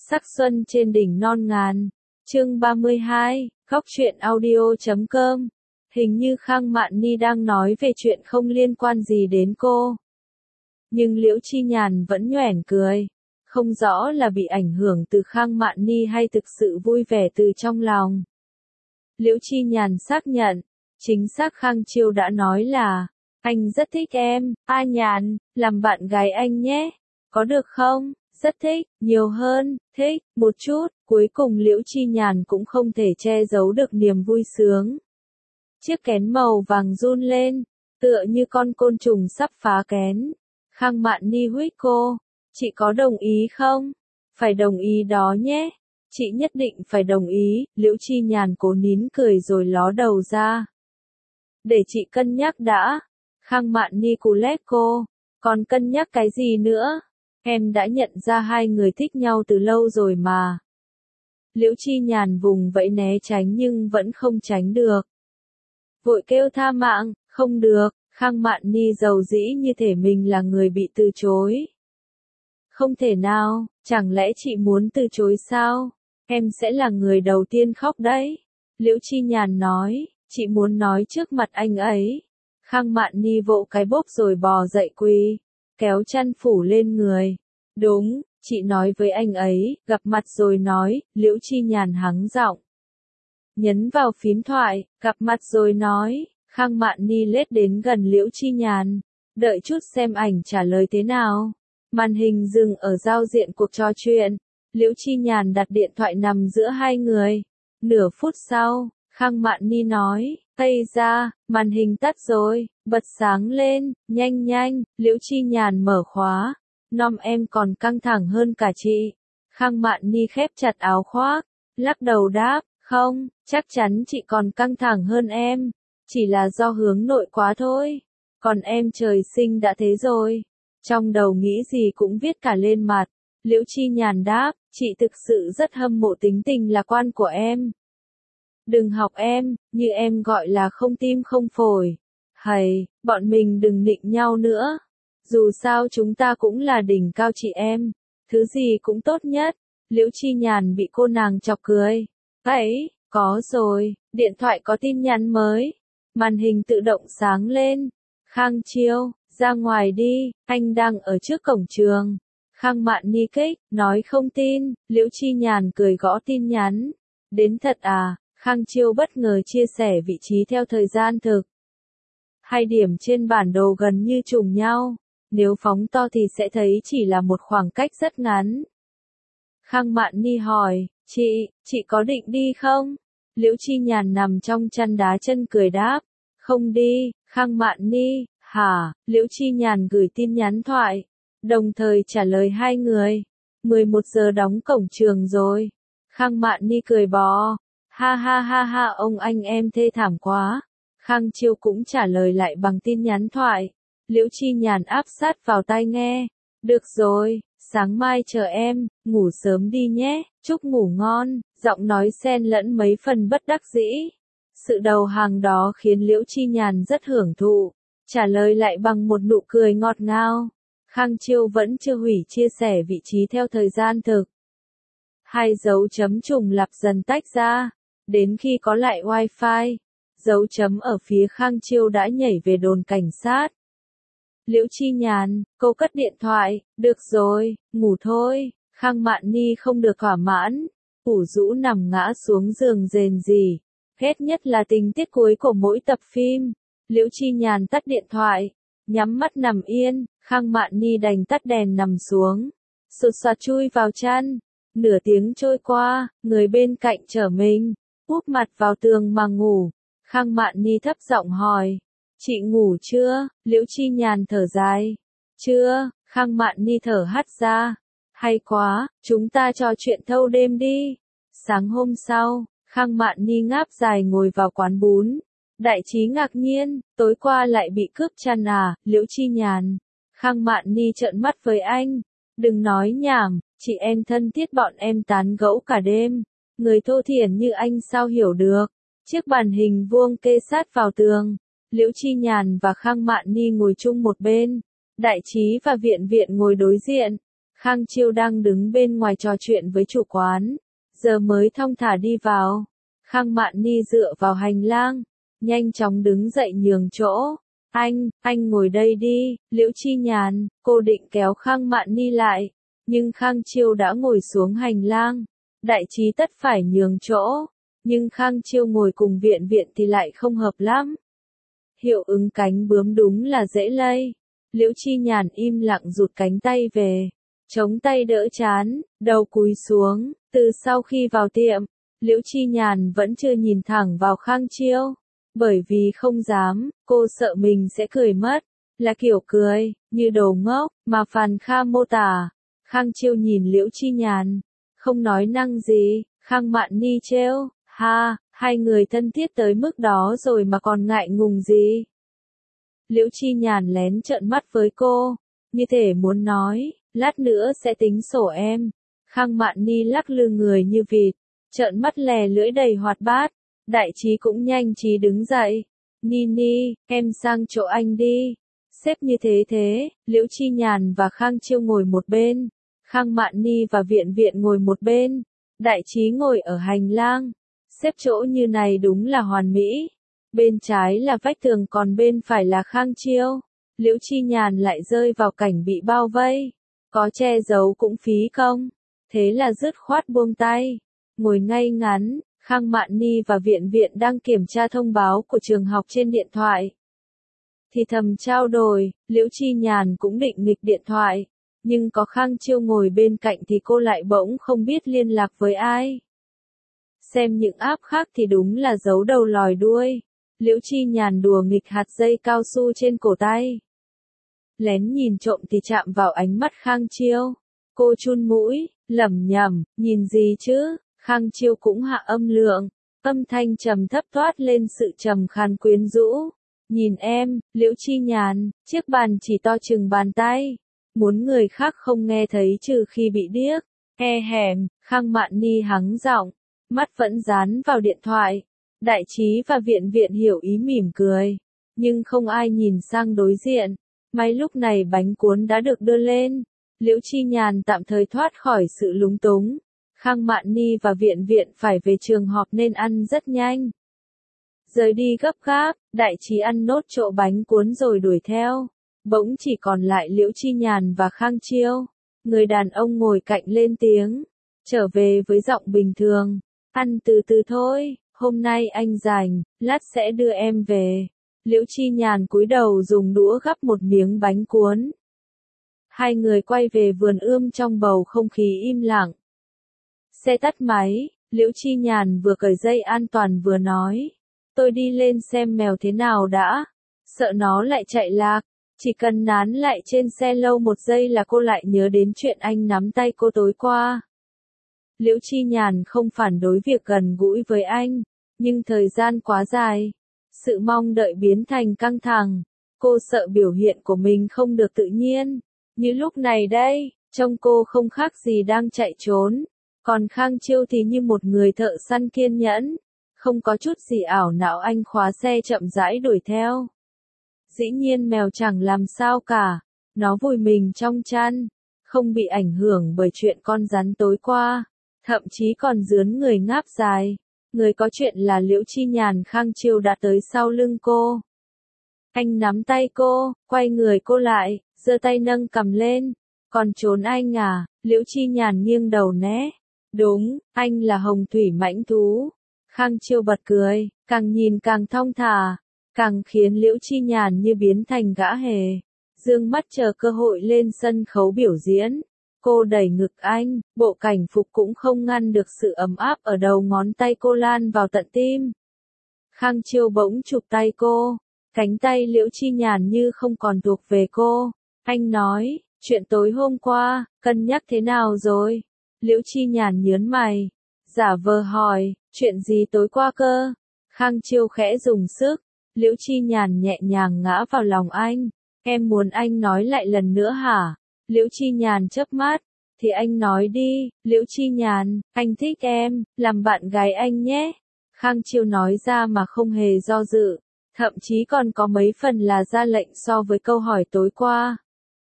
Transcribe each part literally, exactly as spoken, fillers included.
Sắc xuân trên đỉnh non ngàn. Chương ba mươi hai, Góc truyện audio chấm com. Hình như Khang Mạn Ni đang nói về chuyện không liên quan gì đến cô. Nhưng Liễu Chi Nhàn vẫn nhoẻn cười. Không rõ là bị ảnh hưởng từ Khang Mạn Ni hay thực sự vui vẻ từ trong lòng. Liễu Chi Nhàn xác nhận. Chính xác Khang Chiêu đã nói là, anh rất thích em, A Nhàn, làm bạn gái anh nhé. Có được không? Rất thích, nhiều hơn, thích, một chút. Cuối cùng Liễu Chi Nhàn cũng không thể che giấu được niềm vui sướng. Chiếc kén màu vàng run lên, tựa như con côn trùng sắp phá kén. Khang Mạn Ni huých cô, chị có đồng ý không? Phải đồng ý đó nhé. Chị nhất định phải đồng ý. Liễu Chi Nhàn cố nín cười rồi ló đầu ra. Để chị cân nhắc đã. Khang Mạn Ni cú lét cô. Còn cân nhắc cái gì nữa? Em đã nhận ra hai người thích nhau từ lâu rồi mà. Liễu Chi Nhàn vùng vẫy né tránh nhưng vẫn không tránh được. Vội kêu tha mạng, không được. Khang Mạn Ni giàu dĩ như thể mình là người bị từ chối. Không thể nào, chẳng lẽ chị muốn từ chối sao? Em sẽ là người đầu tiên khóc đấy. Liễu Chi Nhàn nói, chị muốn nói trước mặt anh ấy. Khang Mạn Ni vỗ cái bốp rồi bò dậy quỳ, kéo chăn phủ lên người. Đúng, chị nói với anh ấy, gặp mặt rồi nói. Liễu Chi Nhàn hắng giọng. Nhấn vào phím thoại, gặp mặt rồi nói. Khang Mạn Ni lết đến gần Liễu Chi Nhàn, đợi chút xem ảnh trả lời thế nào. Màn hình dừng ở giao diện cuộc trò chuyện. Liễu Chi Nhàn đặt điện thoại nằm giữa hai người. Nửa phút sau, Khang Mạn Ni nói, Ây da, màn hình tắt rồi, bật sáng lên, nhanh nhanh. Liễu Chi Nhàn mở khóa. Nom em còn căng thẳng hơn cả chị. Khang Mạn Ni khép chặt áo khoác, lắc đầu đáp, không, chắc chắn chị còn căng thẳng hơn em. Chỉ là do hướng nội quá thôi. Còn em trời sinh đã thế rồi. Trong đầu nghĩ gì cũng viết cả lên mặt. Liễu Chi Nhàn đáp, chị thực sự rất hâm mộ tính tình lạc quan của em. Đừng học em, như em gọi là không tim không phổi. Hầy, bọn mình đừng nịnh nhau nữa. Dù sao chúng ta cũng là đỉnh cao chị em. Thứ gì cũng tốt nhất. Liễu Chi Nhàn bị cô nàng chọc cười. Ấy, có rồi, điện thoại có tin nhắn mới. Màn hình tự động sáng lên. Khang Chiêu, ra ngoài đi, anh đang ở trước cổng trường. Khang Mạn Ni kích, nói không tin. Liễu Chi Nhàn cười gõ tin nhắn. Đến thật à? Khang Chiêu bất ngờ chia sẻ vị trí theo thời gian thực. Hai điểm trên bản đồ gần như trùng nhau. Nếu phóng to thì sẽ thấy chỉ là một khoảng cách rất ngắn. Khang Mạn Ni hỏi, chị, chị có định đi không? Liễu Chi Nhàn nằm trong chăn đá chân cười đáp, không đi. Khang Mạn Ni, hả? Liễu Chi Nhàn gửi tin nhắn thoại, đồng thời trả lời hai người. mười một giờ đóng cổng trường rồi. Khang Mạn Ni cười bò, ha ha ha ha, ông anh em thê thảm quá. Khang Chiêu cũng trả lời lại bằng tin nhắn thoại. Liễu Chi Nhàn áp sát vào tai nghe, được rồi, sáng mai chờ em, ngủ sớm đi nhé, chúc ngủ ngon. Giọng nói xen lẫn mấy phần bất đắc dĩ. Sự đầu hàng đó khiến Liễu Chi Nhàn rất hưởng thụ, trả lời lại bằng một nụ cười ngọt ngào. Khang Chiêu vẫn chưa hủy chia sẻ vị trí theo thời gian thực. Hai dấu chấm trùng lặp dần tách ra, đến khi có lại wifi, dấu chấm ở phía Khang Chiêu đã nhảy về đồn cảnh sát. Liễu Chi Nhàn, cô cất điện thoại, được rồi, ngủ thôi. Khang Mạn Ni không được thỏa mãn, ủ rũ nằm ngã xuống giường rền rỉ. Ghét nhất là tình tiết cuối của mỗi tập phim. Liễu Chi Nhàn tắt điện thoại, nhắm mắt nằm yên. Khang Mạn Ni đành tắt đèn nằm xuống, sột soạt chui vào chăn. Nửa tiếng trôi qua, người bên cạnh trở mình, úp mặt vào tường mà ngủ. Khang Mạn Ni thấp giọng hỏi, chị ngủ chưa? Liễu Chi Nhàn thở dài, chưa. Khang Mạn Ni thở hắt ra, hay quá, chúng ta trò chuyện thâu đêm đi. Sáng hôm sau, Khang Mạn Ni ngáp dài ngồi vào quán bún. Đại trí ngạc nhiên, tối qua lại bị cướp chăn à? Liễu Chi Nhàn. Khang Mạn Ni trợn mắt với anh, đừng nói nhảm, chị em thân thiết bọn em tán gẫu cả đêm. Người thô thiển như anh sao hiểu được. Chiếc bàn hình vuông kê sát vào tường. Liễu Chi Nhàn và Khang Mạn Ni ngồi chung một bên. Đại trí và Viện Viện ngồi đối diện. Khang Chiêu đang đứng bên ngoài trò chuyện với chủ quán, giờ mới thong thả đi vào. Khang Mạn Ni dựa vào hành lang, nhanh chóng đứng dậy nhường chỗ. Anh, anh ngồi đây đi, Liễu Chi Nhàn, cô định kéo Khang Mạn Ni lại, nhưng Khang Chiêu đã ngồi xuống hành lang. Đại trí tất phải nhường chỗ, nhưng Khang Chiêu ngồi cùng Viện Viện thì lại không hợp lắm. Hiệu ứng cánh bướm đúng là dễ lây. Liễu Chi Nhàn im lặng rụt cánh tay về, chống tay đỡ chán, đầu cúi xuống. Từ sau khi vào tiệm, Liễu Chi Nhàn vẫn chưa nhìn thẳng vào Khang Chiêu, bởi vì không dám, cô sợ mình sẽ cười mất, là kiểu cười, như đồ ngốc, mà Phàn Kha mô tả. Khang Chiêu nhìn Liễu Chi Nhàn, không nói năng gì. Khang Mạn Ni trêu, ha, hai người thân thiết tới mức đó rồi mà còn ngại ngùng gì. Liễu Chi Nhàn lén trợn mắt với cô, như thể muốn nói, lát nữa sẽ tính sổ em. Khang Mạn Ni lắc lư người như vịt, trợn mắt lè lưỡi đầy hoạt bát. Đại trí cũng nhanh trí đứng dậy. Ni Ni, em sang chỗ anh đi. Xếp như thế thế, Liễu Chi Nhàn và Khang Chiêu ngồi một bên, Khang Mạn Ni và Viện Viện ngồi một bên, Đại trí ngồi ở hành lang. Xếp chỗ như này đúng là hoàn mỹ. Bên trái là vách tường còn bên phải là Khang Chiêu. Liễu Chi Nhàn lại rơi vào cảnh bị bao vây. Có che giấu cũng phí công. Thế là dứt khoát buông tay. Ngồi ngay ngắn, Khang Mạn Ni và Viện Viện đang kiểm tra thông báo của trường học trên điện thoại. Thì thầm trao đổi, Liễu Chi Nhàn cũng định nghịch điện thoại. Nhưng có Khang Chiêu ngồi bên cạnh thì cô lại bỗng không biết liên lạc với ai. Xem những app khác thì đúng là giấu đầu lòi đuôi. Liễu Chi Nhàn đùa nghịch hạt dây cao su trên cổ tay. Lén nhìn trộm thì chạm vào ánh mắt Khang Chiêu. Cô chun mũi, lẩm nhẩm, nhìn gì chứ? Khang Chiêu cũng hạ âm lượng, âm thanh trầm thấp toát lên sự trầm khàn quyến rũ. Nhìn em, Liễu Chi Nhàn, chiếc bàn chỉ to chừng bàn tay. Muốn người khác không nghe thấy trừ khi bị điếc. E hèm, Khang Mạn Ni hắng giọng, mắt vẫn dán vào điện thoại. Đại trí và Viện Viện hiểu ý mỉm cười, nhưng không ai nhìn sang đối diện. May lúc này bánh cuốn đã được đưa lên. Liễu Chi Nhàn tạm thời thoát khỏi sự lúng túng. Khang Mạn Ni và Viện Viện phải về trường họp nên ăn rất nhanh. Rời đi gấp gáp, Đại trí ăn nốt chỗ bánh cuốn rồi đuổi theo. Bỗng chỉ còn lại Liễu Chi Nhàn và Khang Chiêu. Người đàn ông ngồi cạnh lên tiếng, trở về với giọng bình thường. Ăn từ từ thôi, hôm nay anh rảnh, lát sẽ đưa em về. Liễu Chi Nhàn cúi đầu dùng đũa gắp một miếng bánh cuốn. Hai người quay về vườn ươm trong bầu không khí im lặng. Xe tắt máy, Liễu Chi Nhàn vừa cởi dây an toàn vừa nói. Tôi đi lên xem mèo thế nào đã. Sợ nó lại chạy lạc. Chỉ cần nán lại trên xe lâu một giây là cô lại nhớ đến chuyện anh nắm tay cô tối qua. Liễu Chi Nhàn không phản đối việc gần gũi với anh, nhưng thời gian quá dài. Sự mong đợi biến thành căng thẳng. Cô sợ biểu hiện của mình không được tự nhiên. Như lúc này đây, trông cô không khác gì đang chạy trốn. Còn Khang Chiêu thì như một người thợ săn kiên nhẫn. Không có chút gì ảo não anh khóa xe chậm rãi đuổi theo. Dĩ nhiên mèo chẳng làm sao cả. Nó vùi mình trong chăn. Không bị ảnh hưởng bởi chuyện con rắn tối qua. Thậm chí còn rướn người ngáp dài. Người có chuyện là Liễu Chi Nhàn. Khang Chiêu đã tới sau lưng cô. Anh nắm tay cô, quay người cô lại, giơ tay nâng cằm lên. Còn trốn anh à? Liễu Chi Nhàn nghiêng đầu né. Đúng, anh là hồng thủy mãnh thú. Khang Chiêu bật cười, càng nhìn càng thong thả, càng khiến Liễu Chi Nhàn như biến thành gã hề. Dương mắt chờ cơ hội lên sân khấu biểu diễn. Cô đẩy ngực anh, bộ cảnh phục cũng không ngăn được sự ấm áp ở đầu ngón tay cô lan vào tận tim. Khang Chiêu bỗng chụp tay cô, cánh tay Liễu Chi Nhàn như không còn thuộc về cô. Anh nói, chuyện tối hôm qua, cân nhắc thế nào rồi? Liễu Chi Nhàn nhớn mày, giả vờ hỏi, chuyện gì tối qua cơ? Khang Chiêu khẽ dùng sức, Liễu Chi Nhàn nhẹ nhàng ngã vào lòng anh. Em muốn anh nói lại lần nữa hả? Liễu Chi Nhàn chớp mắt, thì anh nói đi. Liễu Chi Nhàn, anh thích em, làm bạn gái anh nhé. Khang Chiêu nói ra mà không hề do dự, thậm chí còn có mấy phần là ra lệnh so với câu hỏi tối qua.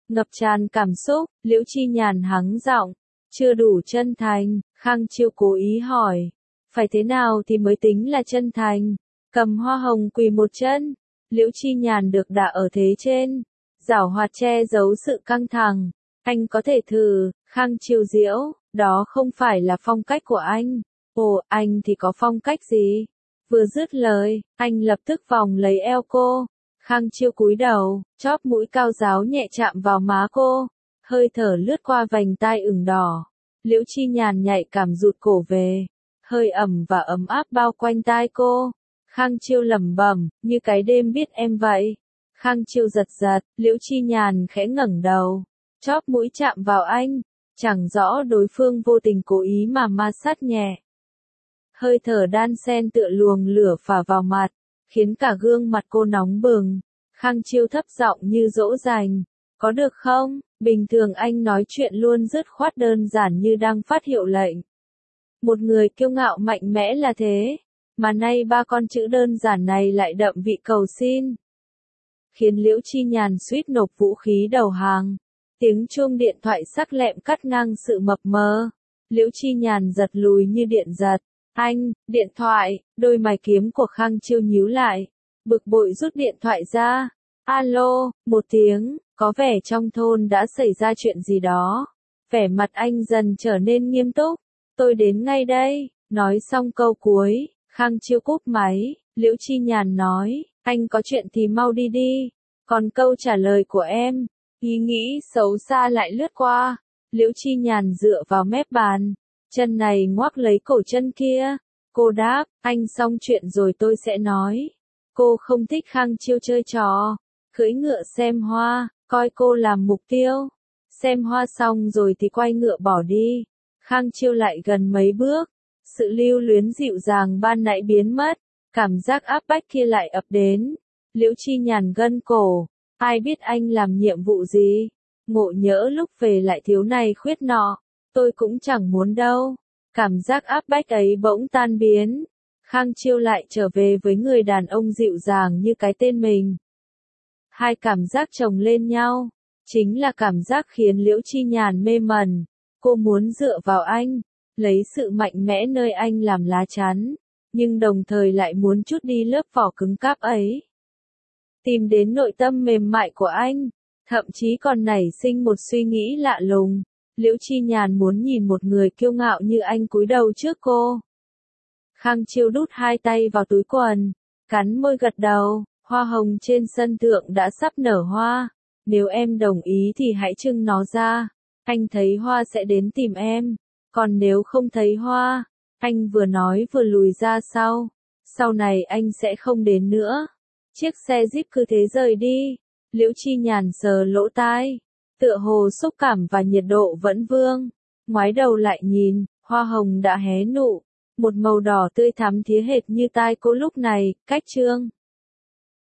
ngập tràn cảm xúc, Liễu Chi Nhàn hắng giọng, chưa đủ chân thành, Khang Chiêu cố ý hỏi, phải thế nào thì mới tính là chân thành? Cầm hoa hồng quỳ một chân, Liễu Chi Nhàn được đả ở thế trên, giảo hoạt che giấu sự căng thẳng, anh có thể thử, Khang Chiêu giễu, đó không phải là phong cách của anh. Ồ, anh thì có phong cách gì? Vừa dứt lời, anh lập tức vòng lấy eo cô. Khang Chiêu cúi đầu, chóp mũi cao giáo nhẹ chạm vào má cô, hơi thở lướt qua vành tai ửng đỏ. Liễu Chi Nhàn nhạy cảm rụt cổ về, hơi ẩm và ấm áp bao quanh tai cô. Khang Chiêu lẩm bẩm, như cái đêm biết em vậy. Khang Chiêu giật giật, Liễu Chi Nhàn khẽ ngẩng đầu, chóp mũi chạm vào anh, chẳng rõ đối phương vô tình cố ý mà ma sát nhẹ. Hơi thở đan xen tựa luồng lửa phả vào mặt, khiến cả gương mặt cô nóng bừng. Khang Chiêu thấp giọng như dỗ dành, có được không? Bình thường anh nói chuyện luôn dứt khoát đơn giản như đang phát hiệu lệnh. Một người kiêu ngạo mạnh mẽ là thế, mà nay ba con chữ đơn giản này lại đậm vị cầu xin. Khiến Liễu Chi Nhàn suýt nộp vũ khí đầu hàng. Tiếng chuông điện thoại sắc lẹm cắt ngang sự mập mờ. Liễu Chi Nhàn giật lùi như điện giật. Anh, điện thoại, đôi mày kiếm của Khang Chiêu nhíu lại. Bực bội rút điện thoại ra. Alo, một tiếng, có vẻ trong thôn đã xảy ra chuyện gì đó. Vẻ mặt anh dần trở nên nghiêm túc. Tôi đến ngay đây, nói xong câu cuối, Khang Chiêu cúp máy, Liễu Chi Nhàn nói, anh có chuyện thì mau đi đi. Còn câu trả lời của em, ý nghĩ xấu xa lại lướt qua. Liễu Chi Nhàn dựa vào mép bàn, chân này ngoắc lấy cổ chân kia. Cô đáp, anh xong chuyện rồi tôi sẽ nói. Cô không thích Khang Chiêu chơi trò, cưỡi ngựa xem hoa, coi cô làm mục tiêu. Xem hoa xong rồi thì quay ngựa bỏ đi. Khang Chiêu lại gần mấy bước, sự lưu luyến dịu dàng ban nãy biến mất, cảm giác áp bách kia lại ập đến. Liễu Chi Nhàn gân cổ, ai biết anh làm nhiệm vụ gì, ngộ nhỡ lúc về lại thiếu này khuyết nọ, tôi cũng chẳng muốn đâu. Cảm giác áp bách ấy bỗng tan biến, Khang Chiêu lại trở về với người đàn ông dịu dàng như cái tên mình. Hai cảm giác chồng lên nhau, chính là cảm giác khiến Liễu Chi Nhàn mê mẩn. Cô muốn dựa vào anh, lấy sự mạnh mẽ nơi anh làm lá chắn, nhưng đồng thời lại muốn chút đi lớp vỏ cứng cáp ấy. Tìm đến nội tâm mềm mại của anh, thậm chí còn nảy sinh một suy nghĩ lạ lùng. Liễu Chi Nhàn muốn nhìn một người kiêu ngạo như anh cúi đầu trước cô. Khang Chiêu đút hai tay vào túi quần, cắn môi gật đầu, hoa hồng trên sân thượng đã sắp nở hoa. Nếu em đồng ý thì hãy trưng nó ra. Anh thấy hoa sẽ đến tìm em, còn nếu không thấy hoa, anh vừa nói vừa lùi ra sau. Sau này anh sẽ không đến nữa. Chiếc xe Jeep cứ thế rời đi. Liễu Chi Nhàn sờ lỗ tai, tựa hồ xúc cảm và nhiệt độ vẫn vương. Ngoái đầu lại nhìn, hoa hồng đã hé nụ, một màu đỏ tươi thắm thía hệt như tai cô lúc này, cách trương.